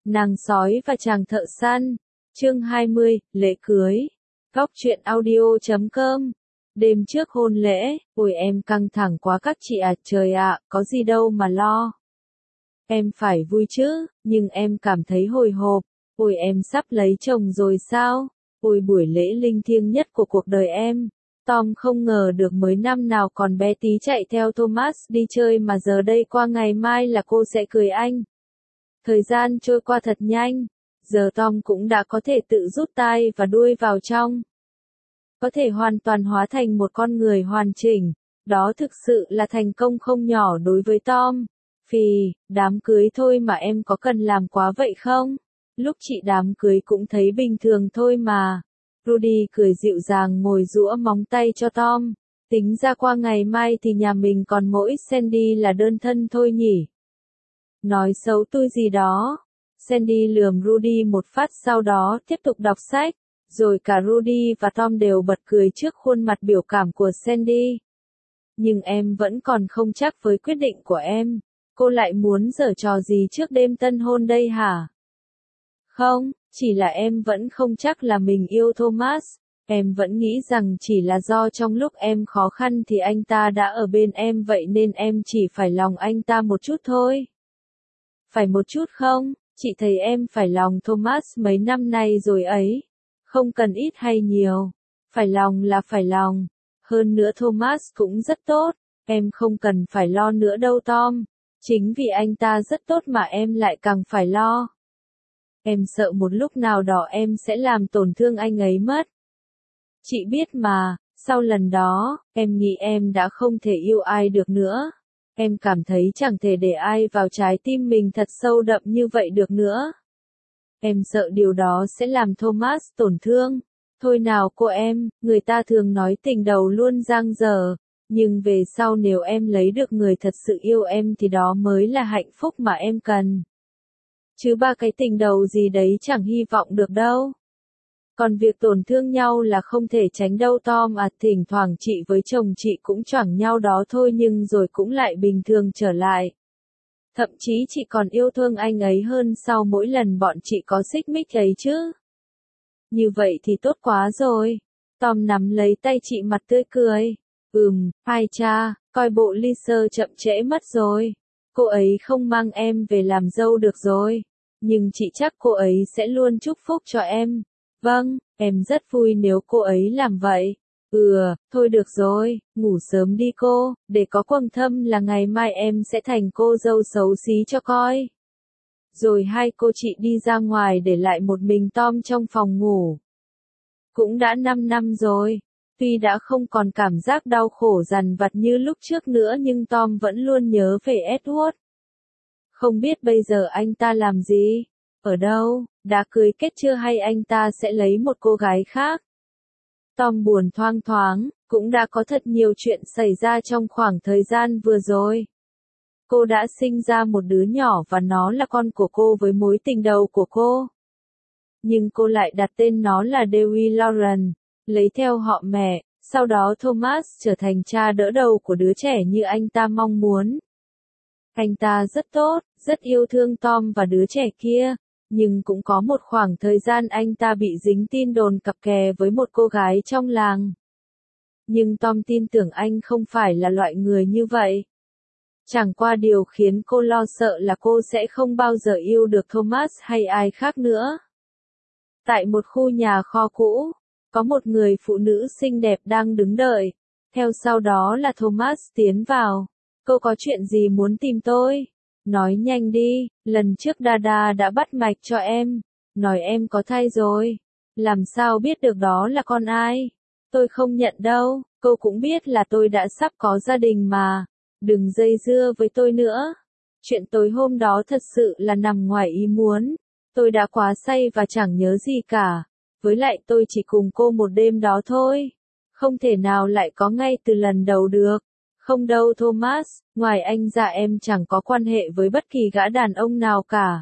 Nàng sói và chàng thợ săn. Chương 20, lễ cưới. Góc truyện audio.com. Đêm trước hôn lễ, ôi em căng thẳng quá các chị ạ, trời ạ, có gì đâu mà lo. Em phải vui chứ, nhưng em cảm thấy hồi hộp. Ôi em sắp lấy chồng rồi sao? Ôi buổi lễ linh thiêng nhất của cuộc đời em. Tom không ngờ được mới năm nào còn bé tí chạy theo Thomas đi chơi mà giờ đây qua ngày mai là cô sẽ cưới anh. Thời gian trôi qua thật nhanh, giờ Tom cũng đã có thể tự rút tai và đuôi vào trong. Có thể hoàn toàn hóa thành một con người hoàn chỉnh, đó thực sự là thành công không nhỏ đối với Tom. Phì, đám cưới thôi mà em có cần làm quá vậy không? Lúc chị đám cưới cũng thấy bình thường thôi mà. Rudy cười dịu dàng ngồi giũa móng tay cho Tom. Tính ra qua ngày mai thì nhà mình còn mỗi Sandy là đơn thân thôi nhỉ. Nói xấu tôi gì đó. Sandy lườm Rudy một phát sau đó tiếp tục đọc sách. Rồi cả Rudy và Tom đều bật cười trước khuôn mặt biểu cảm của Sandy. Nhưng em vẫn còn không chắc với quyết định của em. Cô lại muốn giở trò gì trước đêm tân hôn đây hả? Không, chỉ là em vẫn không chắc là mình yêu Thomas. Em vẫn nghĩ rằng chỉ là do trong lúc em khó khăn thì anh ta đã ở bên em vậy nên em chỉ phải lòng anh ta một chút thôi. Phải một chút không? Chị thấy em phải lòng Thomas mấy năm nay rồi ấy. Không cần ít hay nhiều. Phải lòng là phải lòng. Hơn nữa Thomas cũng rất tốt. Em không cần phải lo nữa đâu Tom. Chính vì anh ta rất tốt mà em lại càng phải lo. Em sợ một lúc nào đó em sẽ làm tổn thương anh ấy mất. Chị biết mà, sau lần đó, em nghĩ em đã không thể yêu ai được nữa. Em cảm thấy chẳng thể để ai vào trái tim mình thật sâu đậm như vậy được nữa. Em sợ điều đó sẽ làm Thomas tổn thương. Thôi nào cô em, người ta thường nói tình đầu luôn dang dở. Nhưng về sau nếu em lấy được người thật sự yêu em thì đó mới là hạnh phúc mà em cần. Chứ ba cái tình đầu gì đấy chẳng hy vọng được đâu. Còn việc tổn thương nhau là không thể tránh đâu Tom à, thỉnh thoảng chị với chồng chị cũng choảng nhau đó thôi nhưng rồi cũng lại bình thường trở lại. Thậm chí chị còn yêu thương anh ấy hơn sau mỗi lần bọn chị có xích mích ấy chứ. Như vậy thì tốt quá rồi. Tom nắm lấy tay chị mặt tươi cười. Ai cha, coi bộ Lisa chậm trễ mất rồi. Cô ấy không mang em về làm dâu được rồi. Nhưng chị chắc cô ấy sẽ luôn chúc phúc cho em. Vâng, em rất vui nếu cô ấy làm vậy. Thôi được rồi, ngủ sớm đi cô, để có quầng thâm là ngày mai em sẽ thành cô dâu xấu xí cho coi. Rồi hai cô chị đi ra ngoài để lại một mình Tom trong phòng ngủ. Cũng đã 5 năm rồi. Tuy đã không còn cảm giác đau khổ dằn vặt như lúc trước nữa nhưng Tom vẫn luôn nhớ về Edward. Không biết bây giờ anh ta làm gì? Ở đâu? Đã cưới kết chưa hay anh ta sẽ lấy một cô gái khác? Tom buồn thoang thoáng, cũng đã có thật nhiều chuyện xảy ra trong khoảng thời gian vừa rồi. Cô đã sinh ra một đứa nhỏ và nó là con của cô với mối tình đầu của cô. Nhưng cô lại đặt tên nó là Dewey Lauren, lấy theo họ mẹ, sau đó Thomas trở thành cha đỡ đầu của đứa trẻ như anh ta mong muốn. Anh ta rất tốt, rất yêu thương Tom và đứa trẻ kia, nhưng cũng có một khoảng thời gian anh ta bị dính tin đồn cặp kè với một cô gái trong làng. Nhưng Tom tin tưởng anh không phải là loại người như vậy. Chẳng qua điều khiến cô lo sợ là cô sẽ không bao giờ yêu được Thomas hay ai khác nữa. Tại một khu nhà kho cũ, có một người phụ nữ xinh đẹp đang đứng đợi. Theo sau đó là Thomas tiến vào. Cô có chuyện gì muốn tìm tôi? Nói nhanh đi, lần trước Dada đã bắt mạch cho em. Nói em có thai rồi. Làm sao biết được đó là con ai? Tôi không nhận đâu, cô cũng biết là tôi đã sắp có gia đình mà. Đừng dây dưa với tôi nữa. Chuyện tối hôm đó thật sự là nằm ngoài ý muốn. Tôi đã quá say và chẳng nhớ gì cả. Với lại tôi chỉ cùng cô một đêm đó thôi. Không thể nào lại có ngay từ lần đầu được. Không đâu Thomas, ngoài anh ra em chẳng có quan hệ với bất kỳ gã đàn ông nào cả.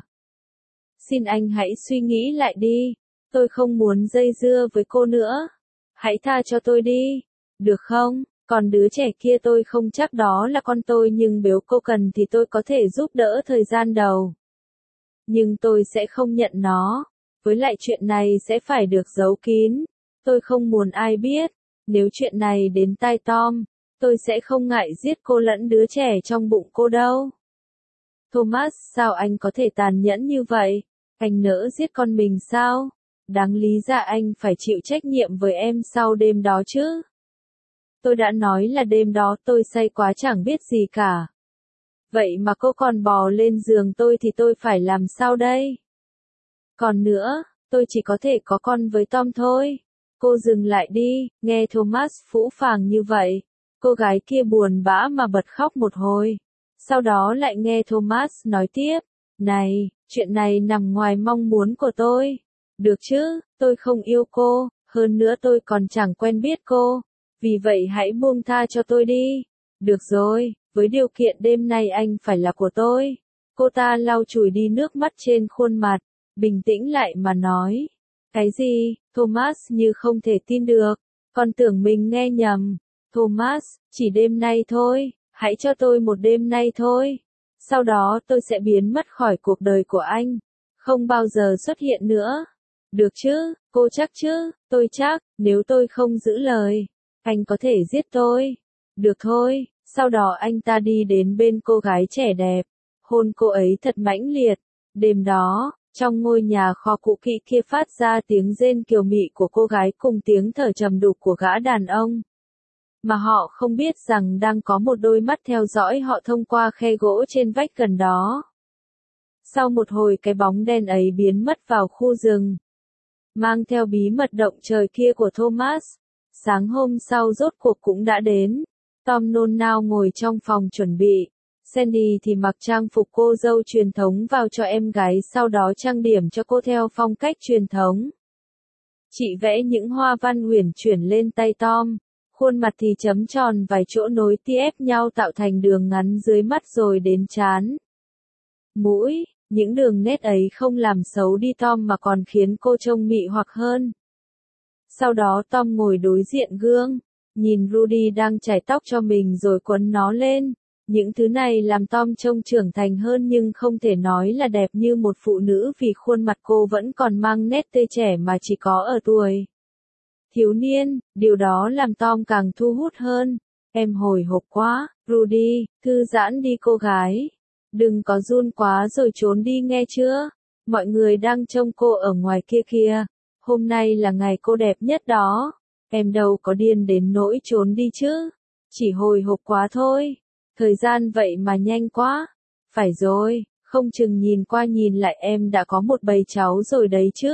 Xin anh hãy suy nghĩ lại đi. Tôi không muốn dây dưa với cô nữa. Hãy tha cho tôi đi. Được không? Còn đứa trẻ kia tôi không chắc đó là con tôi nhưng nếu cô cần thì tôi có thể giúp đỡ thời gian đầu. nhưng tôi sẽ không nhận nó. Với lại chuyện này sẽ phải được giấu kín. Tôi không muốn ai biết. Nếu chuyện này đến tai Tom, tôi sẽ không ngại giết cô lẫn đứa trẻ trong bụng cô đâu. Thomas, sao anh có thể tàn nhẫn như vậy? Anh nỡ giết con mình sao? Đáng lý ra anh phải chịu trách nhiệm với em sau đêm đó chứ. Tôi đã nói là đêm đó tôi say quá chẳng biết gì cả. Vậy mà cô còn bò lên giường tôi thì tôi phải làm sao đây? Còn nữa, tôi chỉ có thể có con với Tom thôi. Cô dừng lại đi, nghe Thomas phũ phàng như vậy. Cô gái kia buồn bã mà bật khóc một hồi. Sau đó lại nghe Thomas nói tiếp. Này, chuyện này nằm ngoài mong muốn của tôi. Được chứ, tôi không yêu cô, hơn nữa tôi còn chẳng quen biết cô. Vì vậy hãy buông tha cho tôi đi. Được rồi, với điều kiện đêm nay anh phải là của tôi. Cô ta lau chùi đi nước mắt trên khuôn mặt, bình tĩnh lại mà nói. Cái gì? Thomas như không thể tin được. Con tưởng mình nghe nhầm. Thomas, chỉ đêm nay thôi, hãy cho tôi một đêm nay thôi. Sau đó tôi sẽ biến mất khỏi cuộc đời của anh. Không bao giờ xuất hiện nữa. Được chứ, cô chắc chứ, tôi chắc, nếu tôi không giữ lời, anh có thể giết tôi. Được thôi, sau đó anh ta đi đến bên cô gái trẻ đẹp, hôn cô ấy thật mãnh liệt. Đêm đó, trong ngôi nhà kho cũ kỹ kia phát ra tiếng rên kiều mị của cô gái cùng tiếng thở trầm đục của gã đàn ông. Mà họ không biết rằng đang có một đôi mắt theo dõi họ thông qua khe gỗ trên vách gần đó. Sau một hồi cái bóng đen ấy biến mất vào khu rừng. Mang theo bí mật động trời kia của Thomas. Sáng hôm sau rốt cuộc cũng đã đến. Tom nôn nao ngồi trong phòng chuẩn bị. Sandy thì mặc trang phục cô dâu truyền thống vào cho em gái, sau đó trang điểm cho cô theo phong cách truyền thống. Chị vẽ những hoa văn huyền chuyển lên tay Tom. Khuôn mặt thì chấm tròn vài chỗ nối tiếp nhau tạo thành đường ngắn dưới mắt rồi đến trán. Mũi, những đường nét ấy không làm xấu đi Tom mà còn khiến cô trông mị hoặc hơn. Sau đó Tom ngồi đối diện gương, nhìn Rudy đang chải tóc cho mình rồi quấn nó lên. Những thứ này làm Tom trông trưởng thành hơn nhưng không thể nói là đẹp như một phụ nữ vì khuôn mặt cô vẫn còn mang nét tươi trẻ mà chỉ có ở tuổi thiếu niên, điều đó làm Tom càng thu hút hơn. Em hồi hộp quá, Rudy, thư giãn đi cô gái. Đừng có run quá rồi trốn đi nghe chưa? Mọi người đang trông cô ở ngoài kia kìa. Hôm nay là ngày cô đẹp nhất đó. Em đâu có điên đến nỗi trốn đi chứ. Chỉ hồi hộp quá thôi. Thời gian vậy mà nhanh quá. Phải rồi, không chừng nhìn qua nhìn lại em đã có một bầy cháu rồi đấy chứ.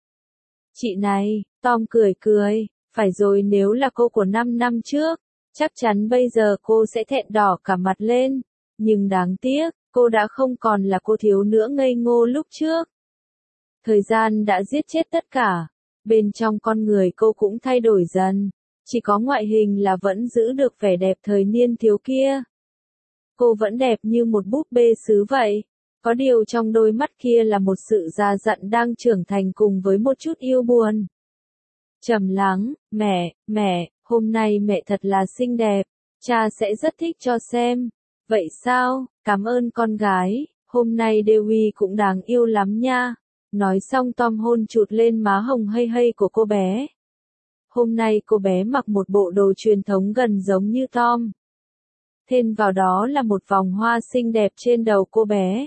Chị này, Tom cười cười, phải rồi, nếu là cô của 5 năm trước, chắc chắn bây giờ cô sẽ thẹn đỏ cả mặt lên. Nhưng đáng tiếc, cô đã không còn là cô thiếu nữ ngây ngô lúc trước. Thời gian đã giết chết tất cả. Bên trong con người cô cũng thay đổi dần. Chỉ có ngoại hình là vẫn giữ được vẻ đẹp thời niên thiếu kia. Cô vẫn đẹp như một búp bê sứ vậy. Có điều trong đôi mắt kia là một sự già dặn đang trưởng thành cùng với một chút yêu buồn. Trầm lắng, mẹ, hôm nay mẹ thật là xinh đẹp. Cha sẽ rất thích cho xem. Vậy sao, cảm ơn con gái, hôm nay Dewi cũng đáng yêu lắm nha. Nói xong Tom hôn chụt lên má hồng hây hây của cô bé. Hôm nay cô bé mặc một bộ đồ truyền thống gần giống như Tom. Thêm vào đó là một vòng hoa xinh đẹp trên đầu cô bé.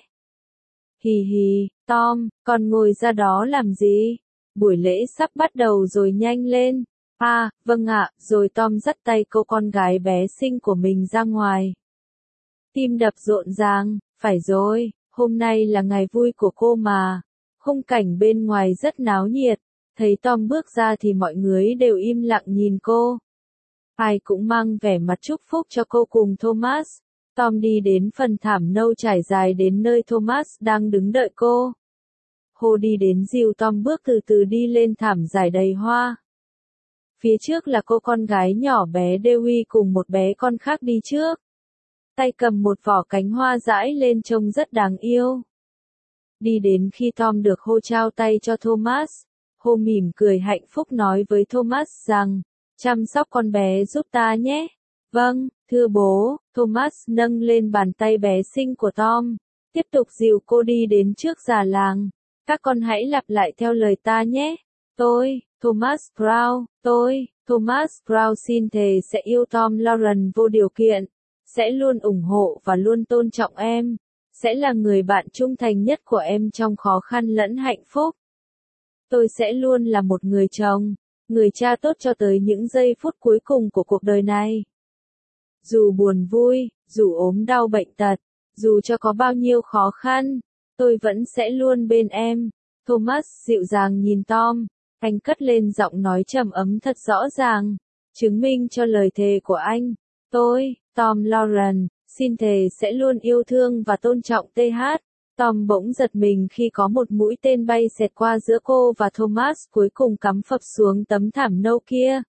Hì hì, Tom, con ngồi ra đó làm gì? Buổi lễ sắp bắt đầu rồi, nhanh lên. À, vâng ạ, rồi Tom dắt tay cô con gái bé xinh của mình ra ngoài. Tim đập rộn ràng, phải rồi, hôm nay là ngày vui của cô mà. Khung cảnh bên ngoài rất náo nhiệt, thấy Tom bước ra thì mọi người đều im lặng nhìn cô. Ai cũng mang vẻ mặt chúc phúc cho cô cùng Thomas. Tom đi đến phần thảm nâu trải dài đến nơi Thomas đang đứng đợi cô. Hồ đi đến dìu Tom bước từ từ đi lên thảm dài đầy hoa. Phía trước là cô con gái nhỏ bé Dewi cùng một bé con khác đi trước. Tay cầm một vỏ cánh hoa dãi lên trông rất đáng yêu. Đi đến khi Tom được Hồ trao tay cho Thomas, Hồ mỉm cười hạnh phúc nói với Thomas rằng, chăm sóc con bé giúp ta nhé. Vâng, thưa bố, Thomas nâng lên bàn tay bé xinh của Tom. tiếp tục dìu cô đi đến trước già làng. Các con hãy lặp lại theo lời ta nhé. Tôi, Thomas Brown, tôi, Thomas Brown xin thề sẽ yêu Tom Lauren vô điều kiện, sẽ luôn ủng hộ và luôn tôn trọng em, sẽ là người bạn trung thành nhất của em trong khó khăn lẫn hạnh phúc. Tôi sẽ luôn là một người chồng, người cha tốt cho tới những giây phút cuối cùng của cuộc đời này. Dù buồn vui, dù ốm đau bệnh tật, dù cho có bao nhiêu khó khăn, tôi vẫn sẽ luôn bên em. Thomas dịu dàng nhìn Tom, anh cất lên giọng nói trầm ấm thật rõ ràng, chứng minh cho lời thề của anh. Tôi, Tom Lauren, xin thề sẽ luôn yêu thương và tôn trọng TH. Tom bỗng giật mình khi có một mũi tên bay xẹt qua giữa cô và Thomas cuối cùng cắm phập xuống tấm thảm nâu kia.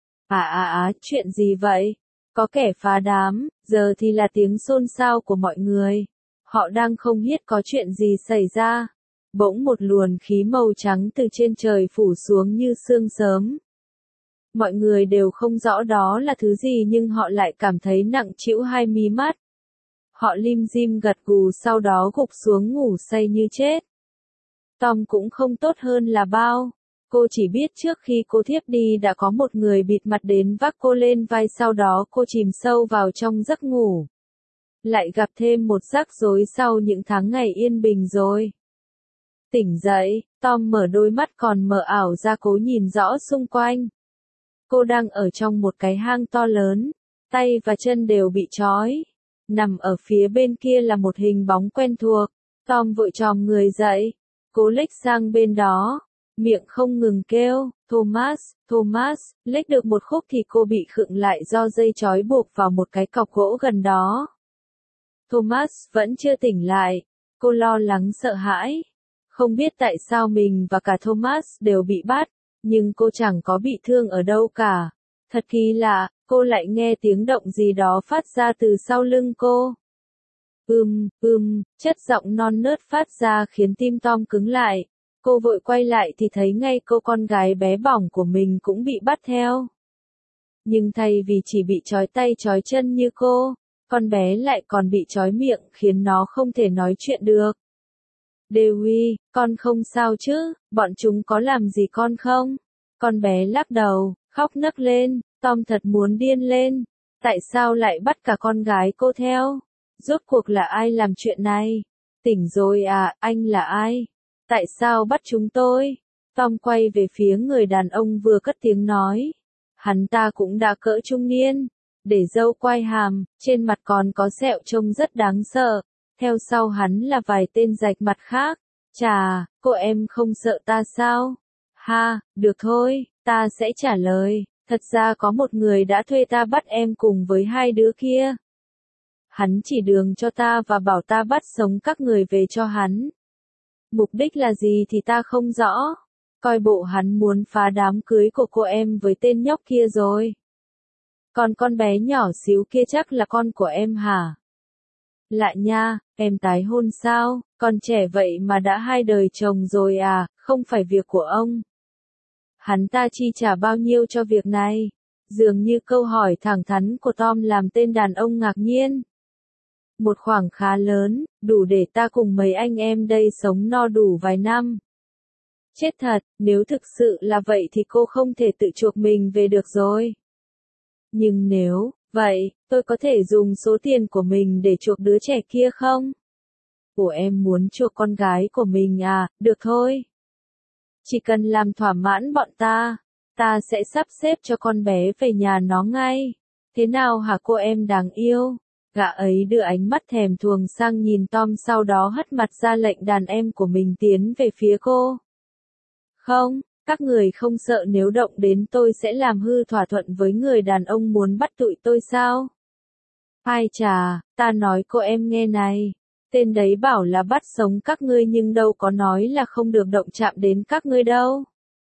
Chuyện gì vậy? Có kẻ phá đám, giờ thì là tiếng xôn xao của mọi người. Họ đang không biết có chuyện gì xảy ra. Bỗng một luồng khí màu trắng từ trên trời phủ xuống như sương sớm. Mọi người đều không rõ đó là thứ gì nhưng họ lại cảm thấy nặng trĩu hai mí mắt. Họ lim dim gật gù sau đó gục xuống ngủ say như chết. Tom cũng không tốt hơn là bao. Cô chỉ biết trước khi cô thiếp đi đã có một người bịt mặt đến vác cô lên vai, sau đó cô chìm sâu vào trong giấc ngủ. Lại gặp thêm một rắc rối sau những tháng ngày yên bình rồi. Tỉnh dậy, Tom mở đôi mắt còn mờ ảo ra cố nhìn rõ xung quanh. Cô đang ở trong một cái hang to lớn, tay và chân đều bị trói. Nằm ở phía bên kia là một hình bóng quen thuộc. Tom vội chồm người dậy, cố lếch sang bên đó, miệng không ngừng kêu, Thomas, Thomas. Lếch được một khúc thì cô bị khựng lại do dây trói buộc vào một cái cọc gỗ gần đó. Thomas vẫn chưa tỉnh lại, cô lo lắng sợ hãi. Không biết tại sao mình và cả Thomas đều bị bắt, nhưng cô chẳng có bị thương ở đâu cả. Thật kỳ lạ, cô lại nghe tiếng động gì đó phát ra từ sau lưng cô. Chất giọng non nớt phát ra khiến tim Tom cứng lại. Cô vội quay lại thì thấy ngay cô con gái bé bỏng của mình cũng bị bắt theo. Nhưng thay vì chỉ bị trói tay trói chân như cô, con bé lại còn bị trói miệng khiến nó không thể nói chuyện được. Dewey, con không sao chứ, bọn chúng có làm gì con không? Con bé lắc đầu, khóc nấc lên, Tom thật muốn điên lên. Tại sao lại bắt cả con gái cô theo? Rốt cuộc là ai làm chuyện này? Tỉnh rồi à, anh là ai? Tại sao bắt chúng tôi? Tom quay về phía người đàn ông vừa cất tiếng nói. Hắn ta cũng đã cỡ trung niên, để râu quai hàm, trên mặt còn có sẹo trông rất đáng sợ. Theo sau hắn là vài tên rạch mặt khác. Chà, cô em không sợ ta sao? Ha, được thôi, ta sẽ trả lời. Thật ra có một người đã thuê ta bắt em cùng với hai đứa kia. Hắn chỉ đường cho ta và bảo ta bắt sống các người về cho hắn. Mục đích là gì thì ta không rõ. Coi bộ hắn muốn phá đám cưới của cô em với tên nhóc kia rồi. Còn con bé nhỏ xíu kia chắc là con của em hả? Lạ nha, em tái hôn sao? Còn trẻ vậy mà đã hai đời chồng rồi à, không phải việc của ông. Hắn ta chi trả bao nhiêu cho việc này? Dường như câu hỏi thẳng thắn của Tom làm tên đàn ông ngạc nhiên. Một khoản khá lớn, đủ để ta cùng mấy anh em đây sống no đủ vài năm. Chết thật, nếu thực sự là vậy thì cô không thể tự chuộc mình về được rồi. Nhưng nếu, vậy, tôi có thể dùng số tiền của mình để chuộc đứa trẻ kia không? Ủa em muốn chuộc con gái của mình à, được thôi. Chỉ cần làm thỏa mãn bọn ta sẽ sắp xếp cho con bé về nhà nó ngay. Thế nào hả cô em đáng yêu? Gã ấy đưa ánh mắt thèm thuồng sang nhìn Tom sau đó hất mặt ra lệnh đàn em của mình tiến về phía cô. Không, các người không sợ nếu động đến tôi sẽ làm hư thỏa thuận với người đàn ông muốn bắt tụi tôi sao? Ai chà, ta nói cô em nghe này. Tên đấy bảo là bắt sống các ngươi nhưng đâu có nói là không được động chạm đến các ngươi đâu.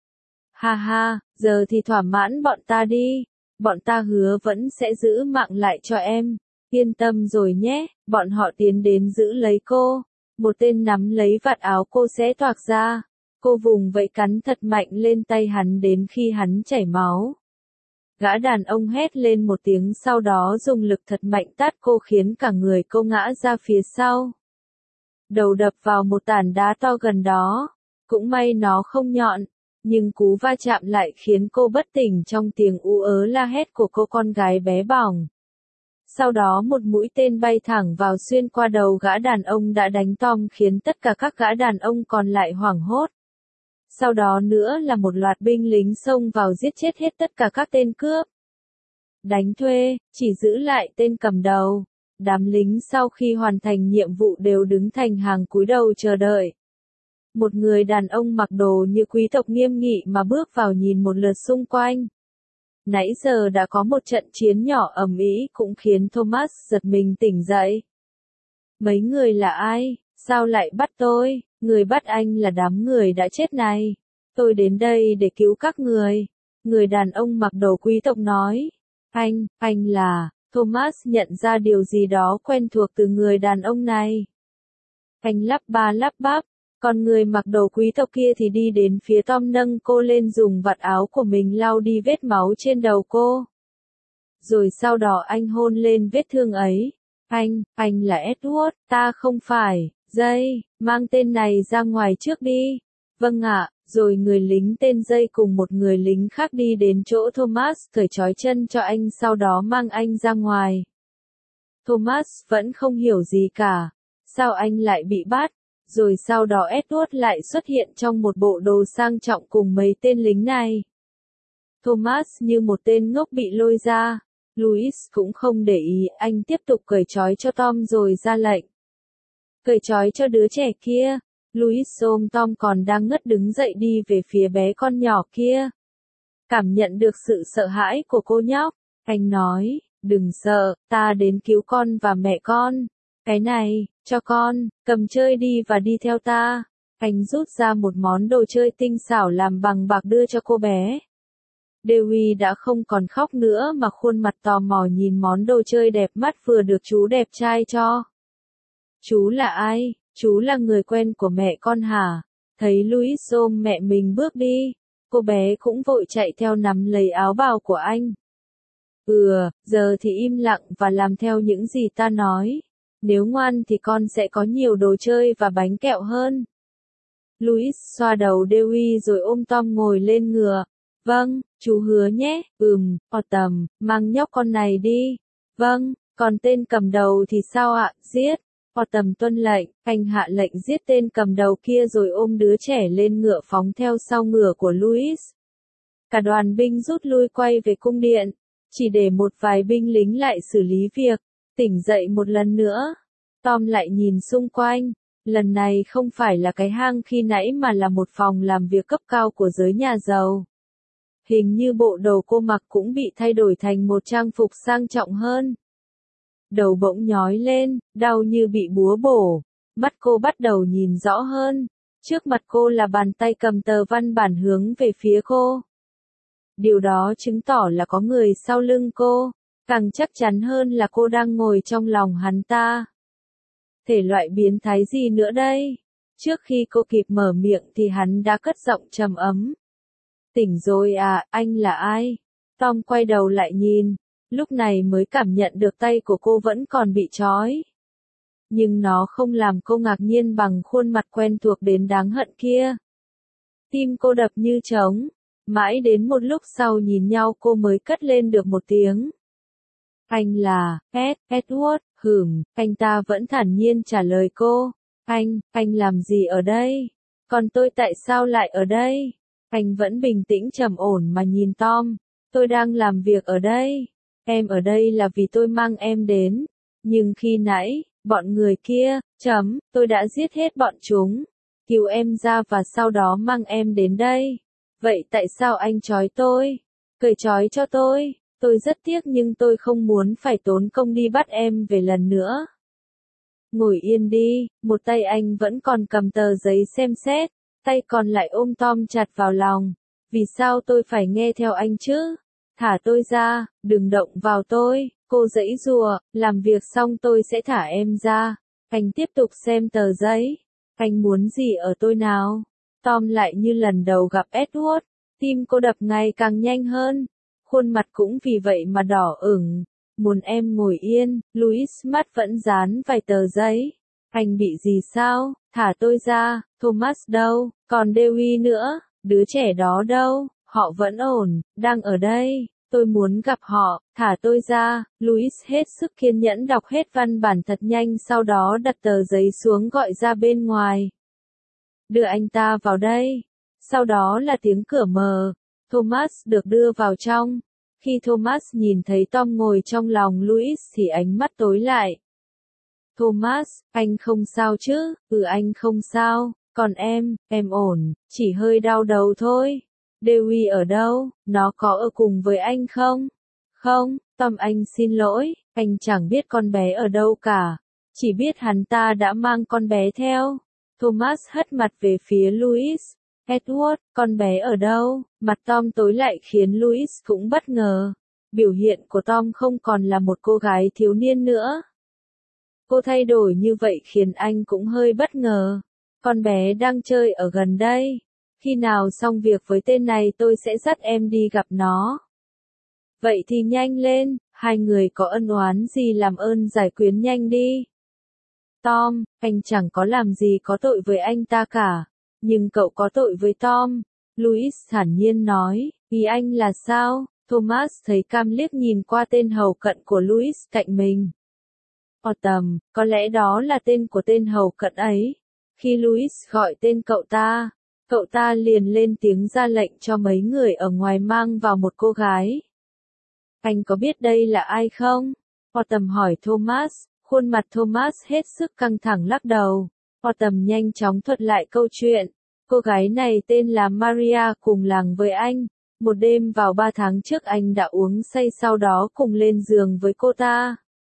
Ha ha, giờ thì thỏa mãn bọn ta đi. Bọn ta hứa vẫn sẽ giữ mạng lại cho em. Yên tâm rồi nhé, bọn họ tiến đến giữ lấy cô. Một tên nắm lấy vạt áo cô xé toạc ra. Cô vùng vẫy cắn thật mạnh lên tay hắn đến khi hắn chảy máu. Gã đàn ông hét lên một tiếng sau đó dùng lực thật mạnh tát cô khiến cả người cô ngã ra phía sau. đầu đập vào một tảng đá to gần đó. Cũng may nó không nhọn, nhưng cú va chạm lại khiến cô bất tỉnh trong tiếng ú ớ la hét của cô con gái bé bỏng. Sau đó một mũi tên bay thẳng vào xuyên qua đầu gã đàn ông đã đánh Tom khiến tất cả các gã đàn ông còn lại hoảng hốt. Sau đó nữa là một loạt binh lính xông vào giết chết hết tất cả các tên cướp. Đánh thuê, chỉ giữ lại tên cầm đầu. Đám lính sau khi hoàn thành nhiệm vụ đều đứng thành hàng cúi đầu chờ đợi. Một người đàn ông mặc đồ như quý tộc nghiêm nghị mà bước vào nhìn một lượt xung quanh. Nãy giờ đã có một trận chiến nhỏ ầm ĩ cũng khiến Thomas giật mình tỉnh dậy. Mấy người là ai? Sao lại bắt tôi? Người bắt anh là đám người đã chết này. Tôi đến đây để cứu các người. Người đàn ông mặc đồ quý tộc nói. Anh là... Thomas nhận ra điều gì đó quen thuộc từ người đàn ông này. Anh lắp ba lắp bắp. Còn người mặc đồ quý tộc kia thì đi đến phía Tom nâng cô lên dùng vạt áo của mình lau đi vết máu trên đầu cô. Rồi sau đó anh hôn lên vết thương ấy. Anh là Edward, ta không phải, Dây, mang tên này ra ngoài trước đi. Vâng ạ, rồi người lính tên Dây cùng một người lính khác đi đến chỗ Thomas cởi trói chân cho anh sau đó mang anh ra ngoài. Thomas vẫn không hiểu gì cả. Sao anh lại bị bắt? Rồi sau đó Edward lại xuất hiện trong một bộ đồ sang trọng cùng mấy tên lính này. Thomas như một tên ngốc bị lôi ra. Louis cũng không để ý, anh tiếp tục cởi trói cho Tom rồi ra lệnh. Cởi trói cho đứa trẻ kia. Louis ôm Tom còn đang ngất đứng dậy đi về phía bé con nhỏ kia. Cảm nhận được sự sợ hãi của cô nhóc, anh nói, đừng sợ, ta đến cứu con và mẹ con. Cái này, cho con, cầm chơi đi và đi theo ta. Anh rút ra một món đồ chơi tinh xảo làm bằng bạc đưa cho cô bé. Dewey đã không còn khóc nữa mà khuôn mặt tò mò nhìn món đồ chơi đẹp mắt vừa được chú đẹp trai cho. Chú là ai? Chú là người quen của mẹ con hả? Thấy Louis ôm mẹ mình bước đi, cô bé cũng vội chạy theo nắm lấy áo bào của anh. Giờ thì im lặng và làm theo những gì ta nói. Nếu ngoan thì con sẽ có nhiều đồ chơi và bánh kẹo hơn. Louis xoa đầu Dewey rồi ôm Tom ngồi lên ngựa. Vâng, chú hứa nhé. Autumn, mang nhóc con này đi. Vâng, còn tên cầm đầu thì sao ạ? Giết. Autumn tuân lệnh, anh hạ lệnh giết tên cầm đầu kia rồi ôm đứa trẻ lên ngựa phóng theo sau ngựa của Louis. Cả đoàn binh rút lui quay về cung điện, chỉ để một vài binh lính lại xử lý việc. Tỉnh dậy một lần nữa, Tom lại nhìn xung quanh, lần này không phải là cái hang khi nãy mà là một phòng làm việc cấp cao của giới nhà giàu. Hình như bộ đồ cô mặc cũng bị thay đổi thành một trang phục sang trọng hơn. Đầu bỗng nhói lên, đau như bị búa bổ, mắt cô bắt đầu nhìn rõ hơn. Trước mặt cô là bàn tay cầm tờ văn bản hướng về phía cô. Điều đó chứng tỏ là có người sau lưng cô. Càng chắc chắn hơn là cô đang ngồi trong lòng hắn ta. Thể loại biến thái gì nữa đây? Trước khi cô kịp mở miệng thì hắn đã cất giọng trầm ấm. Tỉnh rồi à, anh là ai? Tom quay đầu lại nhìn, lúc này mới cảm nhận được tay của cô vẫn còn bị trói. Nhưng nó không làm cô ngạc nhiên bằng khuôn mặt quen thuộc đến đáng hận kia. Tim cô đập như trống, mãi đến một lúc sau nhìn nhau cô mới cất lên được một tiếng. Anh là, Edward, anh ta vẫn thản nhiên trả lời cô. Anh làm gì ở đây? Còn tôi tại sao lại ở đây? Anh vẫn bình tĩnh trầm ổn mà nhìn Tom. Tôi đang làm việc ở đây. Em ở đây là vì tôi mang em đến. Nhưng khi nãy, bọn người kia, tôi đã giết hết bọn chúng. Cứu em ra và sau đó mang em đến đây. Vậy tại sao anh trói tôi? Cởi trói cho tôi. Tôi rất tiếc nhưng tôi không muốn phải tốn công đi bắt em về lần nữa. Ngồi yên đi, một tay anh vẫn còn cầm tờ giấy xem xét, tay còn lại ôm Tom chặt vào lòng. Vì sao tôi phải nghe theo anh chứ? Thả tôi ra, đừng động vào tôi, cô giãy giụa, làm việc xong tôi sẽ thả em ra. Anh tiếp tục xem tờ giấy. Anh muốn gì ở tôi nào? Tom lại như lần đầu gặp Edward, tim cô đập ngày càng nhanh hơn. Khuôn mặt cũng vì vậy mà đỏ ửng. Muốn em ngồi yên, Louis mắt vẫn dán vài tờ giấy. Anh bị gì sao? Thả tôi ra, Thomas đâu? Còn Dewey nữa, đứa trẻ đó đâu? Họ vẫn ổn, đang ở đây. Tôi muốn gặp họ, thả tôi ra. Louis hết sức kiên nhẫn đọc hết văn bản thật nhanh, sau đó đặt tờ giấy xuống gọi ra bên ngoài. Đưa anh ta vào đây. Sau đó là tiếng cửa mở. Thomas được đưa vào trong. Khi Thomas nhìn thấy Tom ngồi trong lòng Louis thì ánh mắt tối lại. Thomas, anh không sao chứ? Anh không sao. Còn em ổn, chỉ hơi đau đầu thôi. Dewey ở đâu? Nó có ở cùng với anh không? Không, Tom anh xin lỗi, anh chẳng biết con bé ở đâu cả. Chỉ biết hắn ta đã mang con bé theo. Thomas hất mặt về phía Louis. Edward, con bé ở đâu? Mặt Tom tối lại khiến Louis cũng bất ngờ. Biểu hiện của Tom không còn là một cô gái thiếu niên nữa. Cô thay đổi như vậy khiến anh cũng hơi bất ngờ. Con bé đang chơi ở gần đây. Khi nào xong việc với tên này tôi sẽ dắt em đi gặp nó. Vậy thì nhanh lên, hai người có ân oán gì làm ơn giải quyết nhanh đi. Tom, anh chẳng có làm gì có tội với anh ta cả. Nhưng cậu có tội với Tom. Louis thản nhiên nói, ý anh là sao? Thomas thấy cam liếc nhìn qua tên hầu cận của Louis cạnh mình. Autumn, có lẽ đó là tên của tên hầu cận ấy. Khi Louis gọi tên cậu ta liền lên tiếng ra lệnh cho mấy người ở ngoài mang vào một cô gái. Anh có biết đây là ai không? Autumn hỏi Thomas, khuôn mặt Thomas hết sức căng thẳng lắc đầu. Autumn nhanh chóng thuật lại câu chuyện. Cô gái này tên là Maria cùng làng với anh. Một đêm vào 3 tháng trước anh đã uống say sau đó cùng lên giường với cô ta.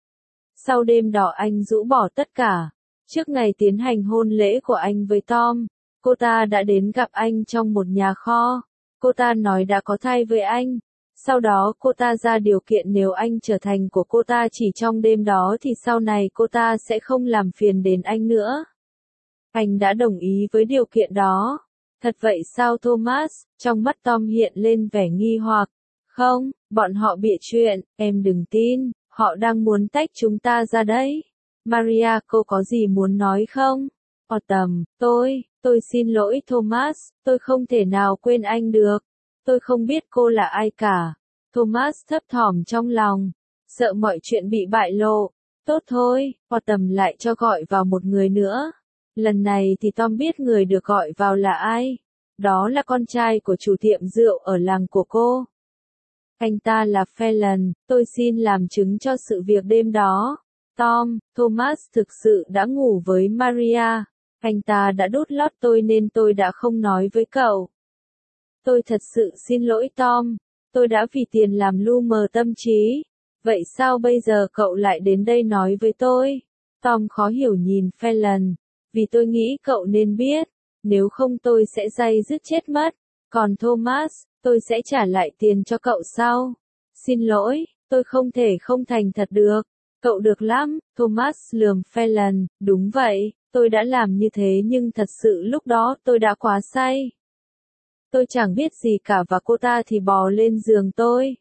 Sau đêm đó anh rũ bỏ tất cả. Trước ngày tiến hành hôn lễ của anh với Tom, cô ta đã đến gặp anh trong một nhà kho. Cô ta nói đã có thai với anh. Sau đó cô ta ra điều kiện nếu anh trở thành của cô ta chỉ trong đêm đó thì sau này cô ta sẽ không làm phiền đến anh nữa. Anh đã đồng ý với điều kiện đó. Thật vậy sao Thomas? Trong mắt Tom hiện lên vẻ nghi hoặc. Không, bọn họ bịa chuyện, em đừng tin, họ đang muốn tách chúng ta ra đấy. Maria, cô có gì muốn nói không? Autumn, tôi xin lỗi Thomas, tôi không thể nào quên anh được. Tôi không biết cô là ai cả. Thomas thấp thỏm trong lòng, sợ mọi chuyện bị bại lộ. Tốt thôi, Autumn lại cho gọi vào một người nữa. Lần này thì Tom biết người được gọi vào là ai. Đó là con trai của chủ tiệm rượu ở làng của cô. Anh ta là Phelan, tôi xin làm chứng cho sự việc đêm đó. Thomas thực sự đã ngủ với Maria. Anh ta đã đút lót tôi nên tôi đã không nói với cậu. Tôi thật sự xin lỗi Tom. Tôi đã vì tiền làm lu mờ tâm trí. Vậy sao bây giờ cậu lại đến đây nói với tôi? Tom khó hiểu nhìn Phelan. Vì tôi nghĩ cậu nên biết. Nếu không tôi sẽ day dứt chết mất. Còn Thomas, tôi sẽ trả lại tiền cho cậu sau. Xin lỗi, tôi không thể không thành thật được. Cậu được lắm, Thomas lườm Phelan. Đúng vậy, tôi đã làm như thế nhưng thật sự lúc đó tôi đã quá say. Tôi chẳng biết gì cả và cô ta thì bò lên giường tôi.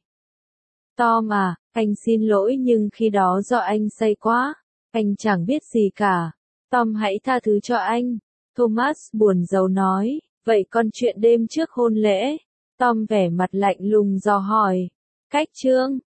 Tom à, anh xin lỗi nhưng khi đó do anh say quá. Anh chẳng biết gì cả. Tom hãy tha thứ cho anh. Thomas buồn rầu nói. Vậy còn chuyện đêm trước hôn lễ? Tom vẻ mặt lạnh lùng dò hỏi. Cách chương